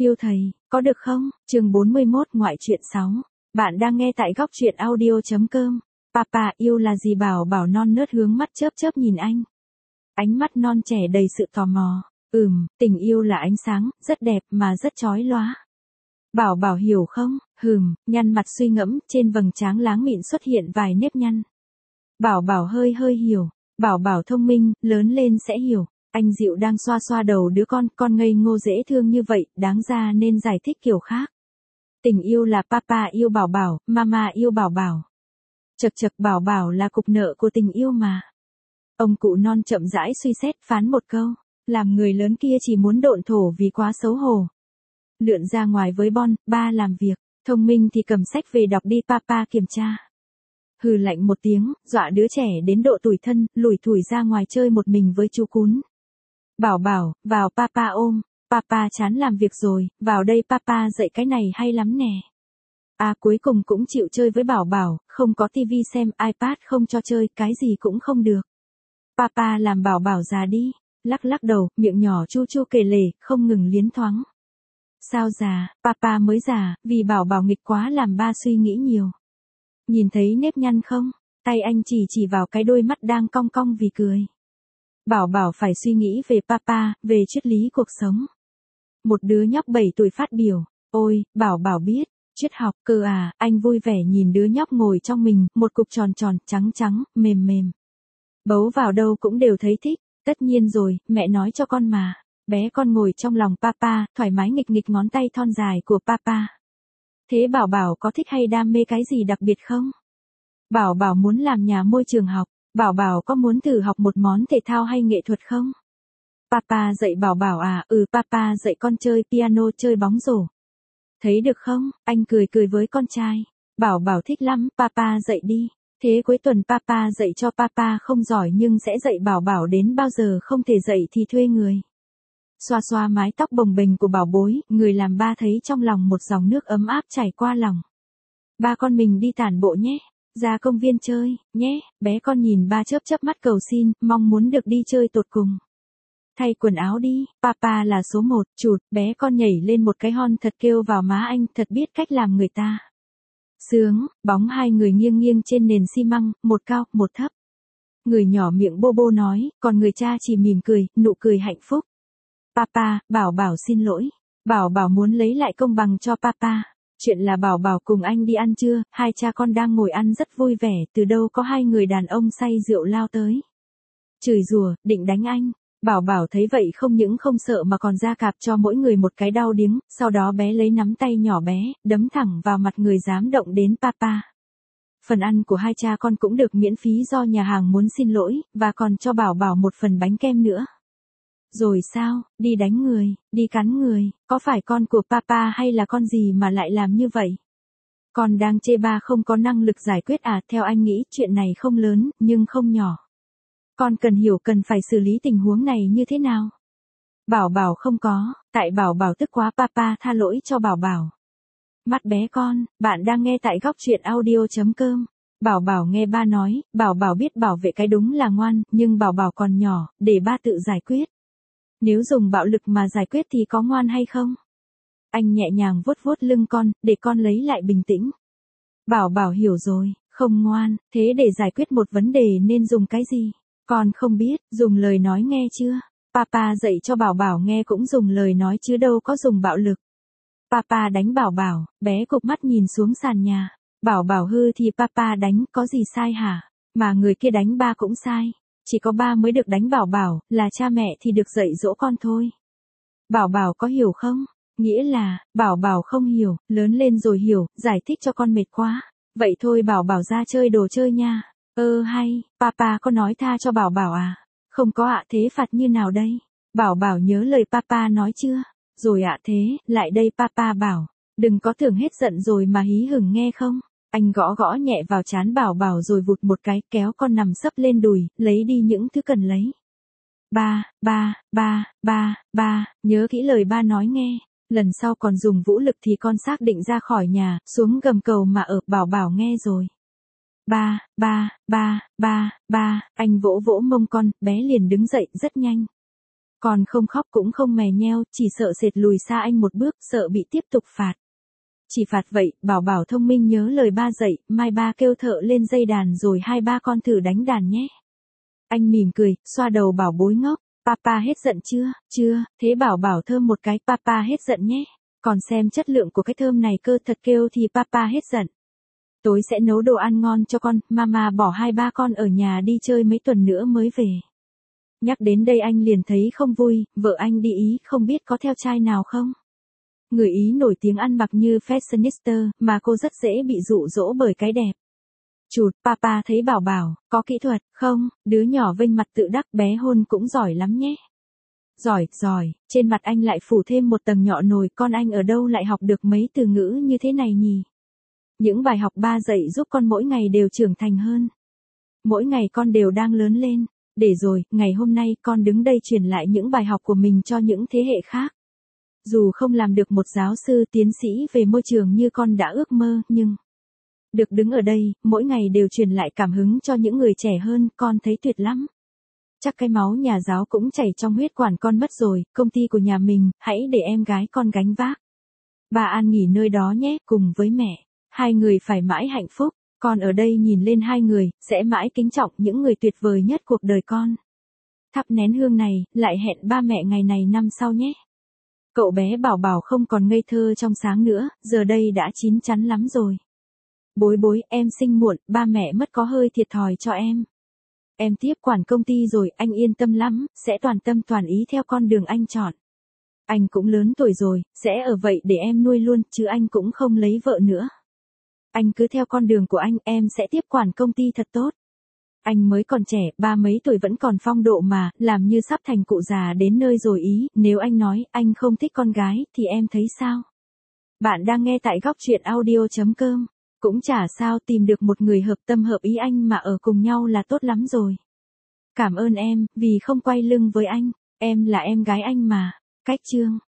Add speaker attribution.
Speaker 1: Yêu thầy, có được không? Chương 41 ngoại truyện 6. Bạn đang nghe tại góc truyện audio.com. Papa yêu là gì? Bảo Bảo non nớt hướng mắt chớp chớp nhìn anh. Ánh mắt non trẻ đầy sự tò mò. Tình yêu là ánh sáng, rất đẹp mà rất chói lóa. Bảo Bảo hiểu không? Nhăn mặt suy ngẫm, trên vầng trán láng mịn xuất hiện vài nếp nhăn. Bảo Bảo hơi hiểu. Bảo Bảo thông minh, lớn lên sẽ hiểu. Anh dịu đang xoa xoa đầu đứa con ngây ngô dễ thương như vậy, đáng ra nên giải thích kiểu khác. Tình yêu là papa yêu Bảo Bảo, mama yêu Bảo Bảo. Chật Bảo Bảo là cục nợ của tình yêu mà. Ông cụ non chậm rãi suy xét phán một câu, làm người lớn kia chỉ muốn độn thổ vì quá xấu hổ. Lượn ra ngoài với ba làm việc, thông minh thì cầm sách về đọc đi papa kiểm tra. Hừ lạnh một tiếng, dọa đứa trẻ đến độ tủi thân, lủi thủi ra ngoài chơi một mình với chú cún. Bảo Bảo, vào papa ôm, papa chán làm việc rồi, vào đây papa dạy cái này hay lắm nè. Cuối cùng cũng chịu chơi với Bảo Bảo, không có tivi xem, iPad không cho chơi, cái gì cũng không được. Papa làm Bảo Bảo già đi, lắc đầu, miệng nhỏ chu chu kể lể, không ngừng liến thoáng. Sao già, papa mới già, vì Bảo Bảo nghịch quá làm ba suy nghĩ nhiều. Nhìn thấy nếp nhăn không? Tay anh chỉ vào cái đôi mắt đang cong cong vì cười. Bảo Bảo phải suy nghĩ về papa, về triết lý cuộc sống. Một đứa nhóc 7 tuổi phát biểu, ôi, Bảo Bảo biết, triết học cơ à, anh vui vẻ nhìn đứa nhóc ngồi trong mình, một cục tròn trắng, mềm. Bấu vào đâu cũng đều thấy thích, tất nhiên rồi, mẹ nói cho con mà. Bé con ngồi trong lòng papa, thoải mái nghịch ngón tay thon dài của papa. Thế Bảo Bảo có thích hay đam mê cái gì đặc biệt không? Bảo Bảo muốn làm nhà môi trường học. Bảo Bảo có muốn thử học một món thể thao hay nghệ thuật không? Papa dạy Bảo Bảo à? Papa dạy con chơi piano, chơi bóng rổ. Thấy được không? Anh cười với con trai. Bảo Bảo thích lắm, papa dạy đi. Thế cuối tuần papa dạy cho, papa không giỏi nhưng sẽ dạy Bảo Bảo, đến bao giờ không thể dạy thì thuê người. Xoa mái tóc bồng bềnh của bảo bối, người làm ba thấy trong lòng một dòng nước ấm áp chảy qua lòng. Ba con mình đi tản bộ nhé. Ra công viên chơi, nhé, bé con nhìn ba chớp mắt cầu xin, mong muốn được đi chơi tột cùng. Thay quần áo đi, papa là số 1, chụt, bé con nhảy lên một cái hon thật kêu vào má anh, thật biết cách làm người ta. Sướng, bóng hai người nghiêng trên nền xi măng, một cao, một thấp. Người nhỏ miệng bô nói, còn người cha chỉ mỉm cười, nụ cười hạnh phúc. Papa, Bảo Bảo xin lỗi. Bảo Bảo muốn lấy lại công bằng cho papa. Chuyện là Bảo Bảo cùng anh đi ăn trưa, hai cha con đang ngồi ăn rất vui vẻ, từ đâu có hai người đàn ông say rượu lao tới. Chửi rủa, định đánh anh. Bảo Bảo thấy vậy không những không sợ mà còn ra cạp cho mỗi người một cái đau điếng, sau đó bé lấy nắm tay nhỏ bé, đấm thẳng vào mặt người dám động đến papa. Phần ăn của hai cha con cũng được miễn phí do nhà hàng muốn xin lỗi, và còn cho Bảo Bảo một phần bánh kem nữa. Rồi sao, đi đánh người, đi cắn người, có phải con của papa hay là con gì mà lại làm như vậy? Con đang chê ba không có năng lực giải quyết à? Theo anh nghĩ chuyện này không lớn, nhưng không nhỏ. Con cần hiểu cần phải xử lý tình huống này như thế nào. Bảo Bảo không có, tại Bảo Bảo tức quá, papa tha lỗi cho Bảo Bảo. Mắt bé con, bạn đang nghe tại góc truyện audio.com. Bảo Bảo nghe ba nói, Bảo Bảo biết bảo vệ cái đúng là ngoan, nhưng Bảo Bảo còn nhỏ, để ba tự giải quyết. Nếu dùng bạo lực mà giải quyết thì có ngoan hay không? Anh nhẹ nhàng vuốt lưng con, để con lấy lại bình tĩnh. Bảo Bảo hiểu rồi, không ngoan, thế để giải quyết một vấn đề nên dùng cái gì? Con không biết, dùng lời nói nghe chưa? Papa dạy cho Bảo Bảo nghe cũng dùng lời nói chứ đâu có dùng bạo lực. Papa đánh Bảo Bảo, bé cụp mắt nhìn xuống sàn nhà. Bảo Bảo hư thì papa đánh, có gì sai hả? Mà người kia đánh ba cũng sai. Chỉ có ba mới được đánh Bảo Bảo, là cha mẹ thì được dạy dỗ con thôi. Bảo Bảo có hiểu không? Nghĩa là, Bảo Bảo không hiểu, lớn lên rồi hiểu, giải thích cho con mệt quá. Vậy thôi Bảo Bảo ra chơi đồ chơi nha. Hay, papa có nói tha cho Bảo Bảo à? Không có ạ, thế phạt như nào đây? Bảo Bảo nhớ lời papa nói chưa? Rồi ạ, thế, lại đây papa bảo. Đừng có tưởng hết giận rồi mà hí hửng nghe không? Anh gõ nhẹ vào trán Bảo Bảo rồi vụt một cái, kéo con nằm sấp lên đùi, lấy đi những thứ cần lấy. Ba, nhớ kỹ lời ba nói nghe. Lần sau còn dùng vũ lực thì con xác định ra khỏi nhà, xuống gầm cầu mà ở. Bảo Bảo nghe rồi. Ba, anh vỗ mông con, bé liền đứng dậy rất nhanh. Con không khóc cũng không mè nheo, chỉ sợ sệt lùi xa anh một bước, sợ bị tiếp tục phạt. Chỉ phạt vậy, bảo bảo thông minh nhớ lời ba dạy, mai ba kêu thợ lên dây đàn rồi hai ba con thử đánh đàn nhé. Anh mỉm cười, xoa đầu bảo bối ngốc, papa hết giận chưa, chưa, thế bảo bảo thơm một cái, papa hết giận nhé. Còn xem chất lượng của cái thơm này cơ, thật kêu thì papa hết giận. Tối sẽ nấu đồ ăn ngon cho con, mama bỏ hai ba con ở nhà đi chơi mấy tuần nữa mới về. Nhắc đến đây anh liền thấy không vui, vợ anh đi Ý không biết có theo trai nào không? Người Ý nổi tiếng ăn mặc như fashionista, mà cô rất dễ bị dụ dỗ bởi cái đẹp. Chụt, papa thấy bảo bảo, có kỹ thuật, không, đứa nhỏ vênh mặt tự đắc bé hôn cũng giỏi lắm nhé. Giỏi, giỏi, trên mặt anh lại phủ thêm một tầng nhọ nồi, con anh ở đâu lại học được mấy từ ngữ như thế này nhỉ? Những bài học ba dạy giúp con mỗi ngày đều trưởng thành hơn. Mỗi ngày con đều đang lớn lên. Để rồi, ngày hôm nay con đứng đây truyền lại những bài học của mình cho những thế hệ khác. Dù không làm được một giáo sư tiến sĩ về môi trường như con đã ước mơ, nhưng được đứng ở đây, mỗi ngày đều truyền lại cảm hứng cho những người trẻ hơn, con thấy tuyệt lắm. Chắc cái máu nhà giáo cũng chảy trong huyết quản con mất rồi, công ty của nhà mình, hãy để em gái con gánh vác. Bà an nghỉ nơi đó nhé, cùng với mẹ. Hai người phải mãi hạnh phúc. Con ở đây nhìn lên hai người, sẽ mãi kính trọng những người tuyệt vời nhất cuộc đời con. Thắp nén hương này, lại hẹn ba mẹ ngày này năm sau nhé. Cậu bé bảo bảo không còn ngây thơ trong sáng nữa, giờ đây đã chín chắn lắm rồi. Bối bối, em sinh muộn, ba mẹ mất có hơi thiệt thòi cho em. Em tiếp quản công ty rồi, anh yên tâm lắm, sẽ toàn tâm toàn ý theo con đường anh chọn. Anh cũng lớn tuổi rồi, sẽ ở vậy để em nuôi luôn, chứ anh cũng không lấy vợ nữa. Anh cứ theo con đường của anh, em sẽ tiếp quản công ty thật tốt. Anh mới còn trẻ, ba mấy tuổi vẫn còn phong độ mà, làm như sắp thành cụ già đến nơi rồi ý, nếu anh nói anh không thích con gái, thì em thấy sao? Bạn đang nghe tại góc truyện audio.com. Cũng chả sao, tìm được một người hợp tâm hợp ý anh mà ở cùng nhau là tốt lắm rồi. Cảm ơn em, vì không quay lưng với anh, em là em gái anh mà. Cách chương